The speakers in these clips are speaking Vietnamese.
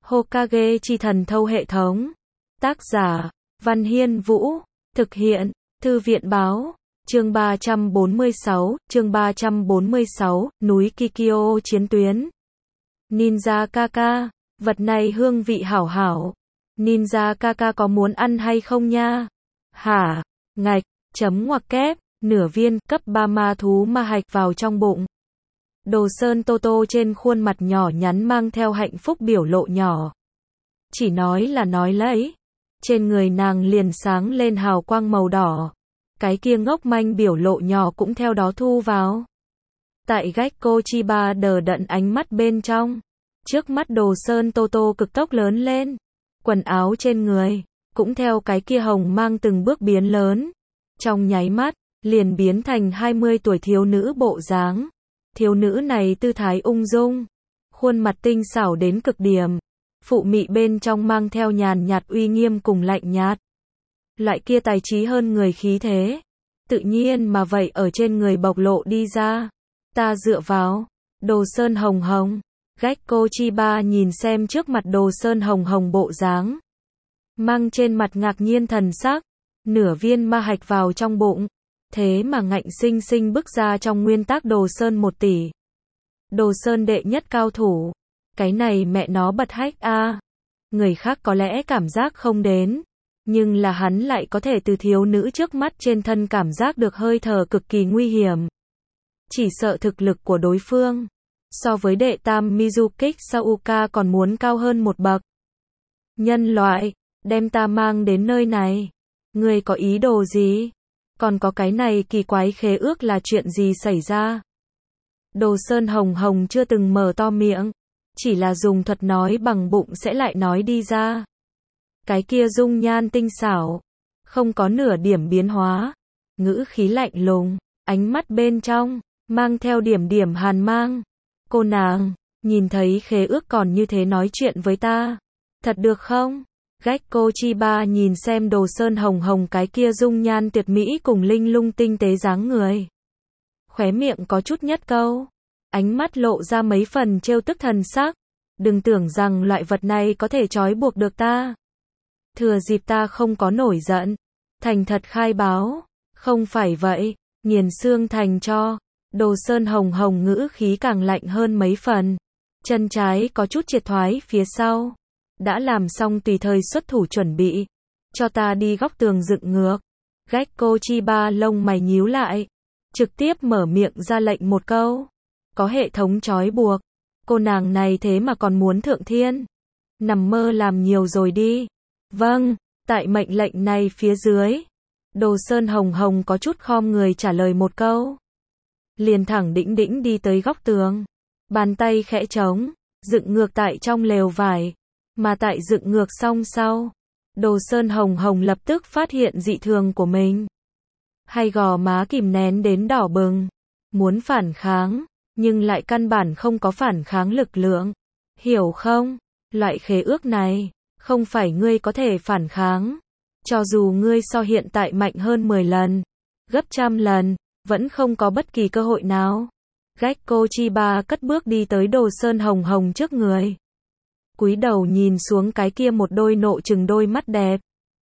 Hokage chi thần thâu hệ thống. Tác giả, Văn Hiên Vũ. Thực hiện, Thư viện báo. Chương 346, núi Kikyo chiến tuyến. Ninja Kaka, vật này hương vị hảo hảo. Ninja Kaka có muốn ăn hay không nha? Hả? Ngạch, chấm ngoặc kép, nửa viên, cấp 3 ma thú ma hạch vào trong bụng. Đồ Sơn Tô Tô trên khuôn mặt nhỏ nhắn mang theo hạnh phúc biểu lộ nhỏ. Chỉ nói là nói lấy. Trên người nàng liền sáng lên hào quang màu đỏ. Cái kia ngốc manh biểu lộ nhỏ cũng theo đó thu vào. Tại Gekko Chiba đờ đẫn ánh mắt bên trong. Trước mắt Đồ Sơn Tô Tô cực tốc lớn lên. Quần áo trên người, cũng theo cái kia hồng mang từng bước biến lớn. Trong nháy mắt, liền biến thành 20 tuổi thiếu nữ bộ dáng. Thiếu nữ này tư thái ung dung. Khuôn mặt tinh xảo đến cực điểm. Phụ mị bên trong mang theo nhàn nhạt uy nghiêm cùng lạnh nhạt. Loại kia tài trí hơn người khí thế. Tự nhiên mà vậy ở trên người bộc lộ đi ra. Ta dựa vào. Đồ Sơn hồng hồng. Gekko Chiba nhìn xem trước mặt Đồ Sơn hồng hồng bộ dáng. Mang trên mặt ngạc nhiên thần sắc. Nửa viên ma hạch vào trong bụng. Thế mà ngạnh sinh sinh bức ra trong nguyên tắc Đồ Sơn 1 tỷ. Đồ Sơn đệ nhất cao thủ. Cái này mẹ nó bật hách a. Người khác có lẽ cảm giác không đến. Nhưng là hắn lại có thể từ thiếu nữ trước mắt trên thân cảm giác được hơi thở cực kỳ nguy hiểm. Chỉ sợ thực lực của đối phương. So với đệ tam Mizukage Sauka còn muốn cao hơn một bậc. Nhân loại, đem ta mang đến nơi này. Ngươi có ý đồ gì? Còn có cái này kỳ quái khế ước là chuyện gì xảy ra? Đồ Sơn hồng hồng chưa từng mở to miệng. Chỉ là dùng thuật nói bằng bụng sẽ lại nói đi ra. Cái kia dung nhan tinh xảo. Không có nửa điểm biến hóa. Ngữ khí lạnh lùng. Ánh mắt bên trong. Mang theo điểm điểm hàn mang. Cô nàng. Nhìn thấy khế ước còn như thế nói chuyện với ta. Thật được không? Gekko Chiba nhìn xem Đồ Sơn hồng hồng cái kia dung nhan tuyệt mỹ cùng linh lung tinh tế dáng người. Khóe miệng có chút nhất câu. Ánh mắt lộ ra mấy phần trêu tức thần sắc. Đừng tưởng rằng loại vật này có thể trói buộc được ta. Thừa dịp ta không có nổi giận. Thành thật khai báo. Không phải vậy. Nghiền xương thành cho. Đồ Sơn hồng hồng ngữ khí càng lạnh hơn mấy phần. Chân trái có chút triệt thoái phía sau. Đã làm xong tùy thời xuất thủ chuẩn bị. Cho ta đi góc tường dựng ngược. Gekko Chiba lông mày nhíu lại. Trực tiếp mở miệng ra lệnh một câu. Có hệ thống trói buộc. Cô nàng này thế mà còn muốn thượng thiên. Nằm mơ làm nhiều rồi đi. Vâng, tại mệnh lệnh này phía dưới. Đồ Sơn hồng hồng có chút khom người trả lời một câu. Liền thẳng đĩnh đĩnh đi tới góc tường. Bàn tay khẽ trống. Dựng ngược tại trong lều vải. Mà tại dựng ngược xong sau. Đồ Sơn hồng hồng lập tức phát hiện dị thường của mình. Hai gò má kìm nén đến đỏ bừng. Muốn phản kháng. Nhưng lại căn bản không có phản kháng lực lượng. Hiểu không? Loại khế ước này. Không phải ngươi có thể phản kháng. Cho dù ngươi so hiện tại mạnh hơn 10 lần. Gấp trăm lần. Vẫn không có bất kỳ cơ hội nào. Gekko Chiba cất bước đi tới Đồ Sơn hồng hồng trước người. Cúi đầu nhìn xuống cái kia một đôi nộ trừng đôi mắt đẹp.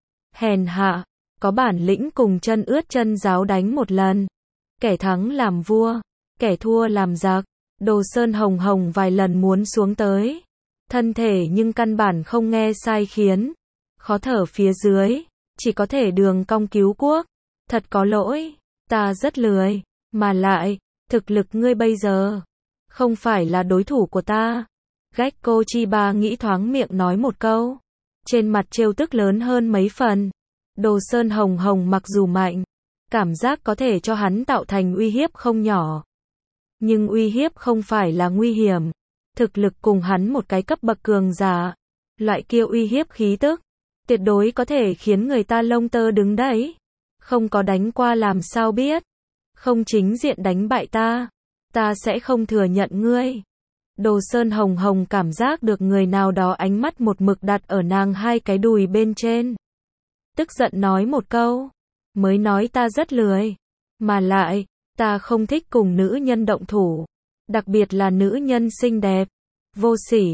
Hèn hạ. Có bản lĩnh cùng chân ướt chân giáo đánh một lần. Kẻ thắng làm vua. Kẻ thua làm giặc. Đồ Sơn hồng hồng vài lần muốn xuống tới. Thân thể nhưng căn bản không nghe sai khiến. Khó thở phía dưới. Chỉ có thể đường cong cứu quốc. Thật có lỗi. Ta rất lười. Mà lại. Thực lực ngươi bây giờ. Không phải là đối thủ của ta. Gekko Chiba nghĩ thoáng miệng nói một câu. Trên mặt trêu tức lớn hơn mấy phần. Đồ Sơn hồng hồng mặc dù mạnh. Cảm giác có thể cho hắn tạo thành uy hiếp không nhỏ. Nhưng uy hiếp không phải là nguy hiểm. Thực lực cùng hắn một cái cấp bậc cường giả. Loại kia uy hiếp khí tức. Tuyệt đối có thể khiến người ta lông tơ đứng đấy. Không có đánh qua làm sao biết. Không chính diện đánh bại ta. Ta sẽ không thừa nhận ngươi. Đồ Sơn hồng hồng cảm giác được người nào đó ánh mắt một mực đặt ở nàng hai cái đùi bên trên. Tức giận nói một câu. Mới nói ta rất lười. Mà lại. Ta không thích cùng nữ nhân động thủ. Đặc biệt là nữ nhân xinh đẹp. Vô sỉ.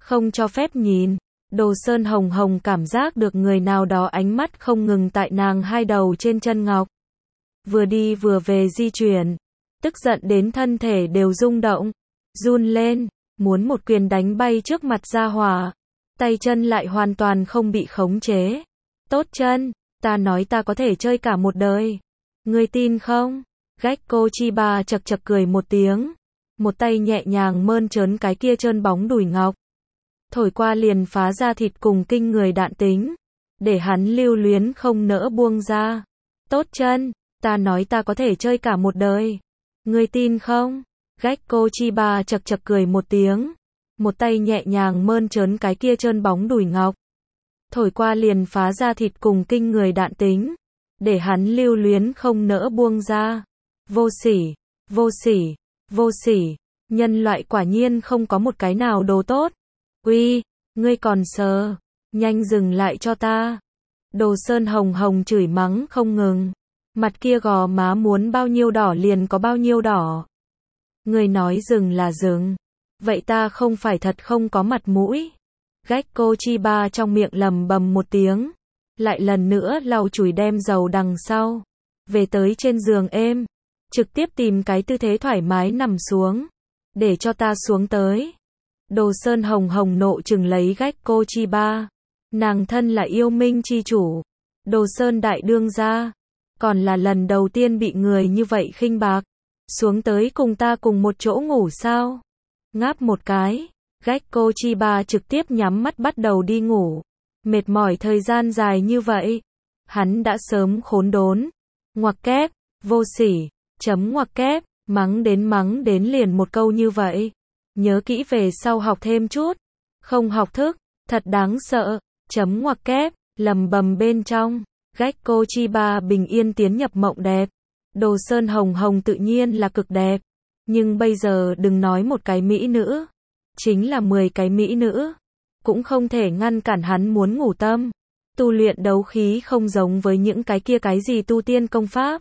Không cho phép nhìn. Đồ Sơn Hồng Hồng cảm giác được người nào đó ánh mắt không ngừng tại nàng hai đầu trên chân ngọc. Vừa đi vừa về di chuyển. Tức giận đến thân thể đều rung động. Run lên. Muốn một quyền đánh bay trước mặt gia hỏa. Tay chân lại hoàn toàn không bị khống chế. Tốt chân. Ta nói ta có thể chơi cả một đời. Ngươi tin không? Gekko Chiba chật chật cười một tiếng. Một tay nhẹ nhàng mơn trớn cái kia trơn bóng đùi ngọc. Thổi qua liền phá ra thịt cùng kinh người đạn tính. Để hắn lưu luyến không nỡ buông ra. Tốt chân. Ta nói ta có thể chơi cả một đời. Ngươi tin không? Gekko Chiba chật chật cười một tiếng. Một tay nhẹ nhàng mơn trớn cái kia trơn bóng đùi ngọc. Thổi qua liền phá ra thịt cùng kinh người đạn tính. Để hắn lưu luyến không nỡ buông ra. Vô sỉ, vô sỉ, vô sỉ. Nhân loại quả nhiên không có một cái nào đồ tốt. Uy, ngươi còn sờ. Nhanh dừng lại cho ta. Đồ Sơn Hồng Hồng chửi mắng không ngừng. Mặt kia gò má muốn bao nhiêu đỏ liền có bao nhiêu đỏ. Ngươi nói dừng là dừng. Vậy ta không phải thật không có mặt mũi. Gekko Chiba trong miệng lầm bầm một tiếng. Lại lần nữa lau chùi đem dầu đằng sau. Về tới trên giường êm. Trực tiếp tìm cái tư thế thoải mái nằm xuống. Để cho ta xuống tới. Đồ Sơn Hồng Hồng nộ chừng lấy Gekko Chiba. Nàng thân là yêu minh chi chủ. Đồ Sơn đại đương gia. Còn là lần đầu tiên bị người như vậy khinh bạc. Xuống tới cùng ta cùng một chỗ ngủ sao? Ngáp một cái. Gekko Chiba trực tiếp nhắm mắt bắt đầu đi ngủ. Mệt mỏi thời gian dài như vậy. Hắn đã sớm khốn đốn. Ngoặc kép, vô sỉ, chấm ngoặc kép, mắng đến liền một câu như vậy. Nhớ kỹ về sau học thêm chút. Không học thức, thật đáng sợ, chấm ngoặc kép, lầm bầm bên trong. Gekko Chiba bình yên tiến nhập mộng đẹp. Đồ Sơn Hồng Hồng tự nhiên là cực đẹp. Nhưng bây giờ đừng nói một cái mỹ nữ. Chính là 10 cái mỹ nữ. Cũng không thể ngăn cản hắn muốn ngủ tâm. Tu luyện đấu khí không giống với những cái kia cái gì tu tiên công pháp.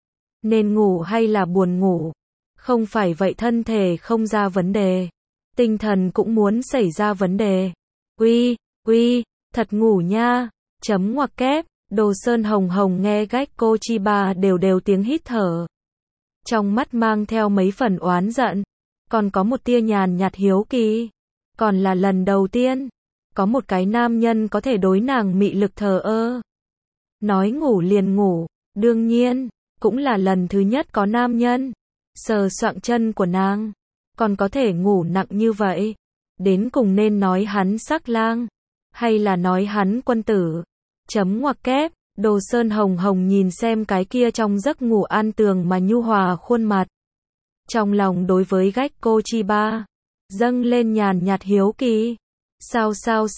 Nên ngủ hay là buồn ngủ. Không phải vậy thân thể không ra vấn đề. Tinh thần cũng muốn xảy ra vấn đề. Uy, thật ngủ nha. Chấm ngoặc kép. Đồ Sơn Hồng Hồng nghe Gekko Chiba đều tiếng hít thở. Trong mắt mang theo mấy phần oán giận. Còn có một tia nhàn nhạt hiếu kỳ. Còn là lần đầu tiên. Có một cái nam nhân có thể đối nàng mị lực thờ ơ. Nói ngủ liền ngủ. Đương nhiên. Cũng là lần thứ nhất có nam nhân. Sờ soạng chân của nàng. Còn có thể ngủ nặng như vậy. Đến cùng nên nói hắn sắc lang. Hay là nói hắn quân tử. Chấm ngoặc kép. Đồ Sơn Hồng Hồng nhìn xem cái kia trong giấc ngủ an tường mà nhu hòa khuôn mặt. Trong lòng đối với Gekko Chiba. Dâng lên nhàn nhạt hiếu kỳ. Sao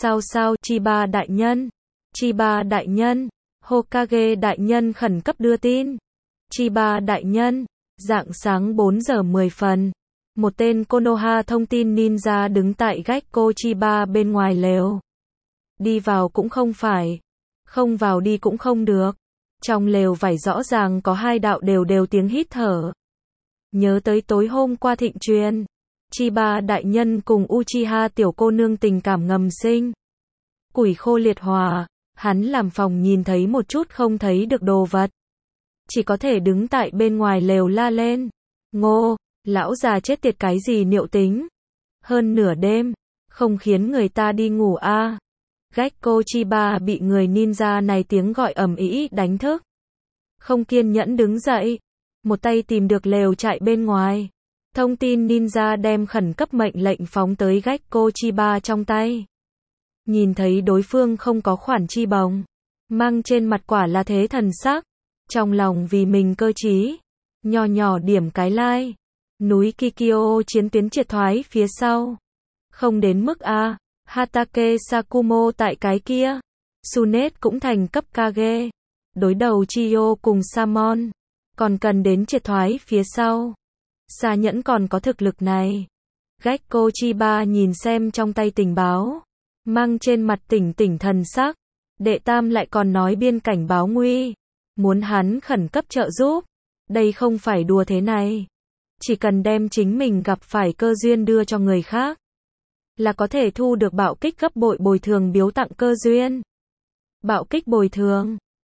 Chiba đại nhân. Chiba đại nhân. Hokage đại nhân khẩn cấp đưa tin. Chiba đại nhân. Rạng sáng 4 giờ 10 phần. Một tên Konoha thông tin ninja đứng tại Gekko Chiba bên ngoài lều. Đi vào cũng không phải. Không vào đi cũng không được. Trong lều vải rõ ràng có hai đạo đều tiếng hít thở. Nhớ tới tối hôm qua thịnh truyền. Chiba đại nhân cùng Uchiha tiểu cô nương tình cảm ngầm sinh. Củi khô liệt hòa. Hắn làm phòng nhìn thấy một chút không thấy được đồ vật. Chỉ có thể đứng tại bên ngoài lều la lên. Ngô, lão già chết tiệt cái gì niệu tính. Hơn nửa đêm. Không khiến người ta đi ngủ a. Gekko Chiba bị người ninja này tiếng gọi ầm ĩ đánh thức. Không kiên nhẫn đứng dậy. Một tay tìm được lều trại bên ngoài. Thông tin ninja đem khẩn cấp mệnh lệnh phóng tới Gekko Chiba trong tay. Nhìn thấy đối phương không có khoản chi bồng. Mang trên mặt quả là thế thần sắc. Trong lòng vì mình cơ trí. Nhỏ điểm cái like. Núi Kikyo chiến tuyến triệt thoái phía sau. Không đến mức a. Hatake Sakumo tại cái kia. Sunet cũng thành cấp Kage. Đối đầu Chiyo cùng Samon. Còn cần đến triệt thoái phía sau. Sa Nhẫn còn có thực lực này. Gekko Chiba nhìn xem trong tay tình báo. Mang trên mặt tỉnh thần sắc. Đệ tam lại còn nói biên cảnh báo nguy. Muốn hắn khẩn cấp trợ giúp. Đây không phải đùa thế này. Chỉ cần đem chính mình gặp phải cơ duyên đưa cho người khác. là có thể thu được bạo kích gấp bội bồi thường biếu tặng cơ duyên. Bạo kích bồi thường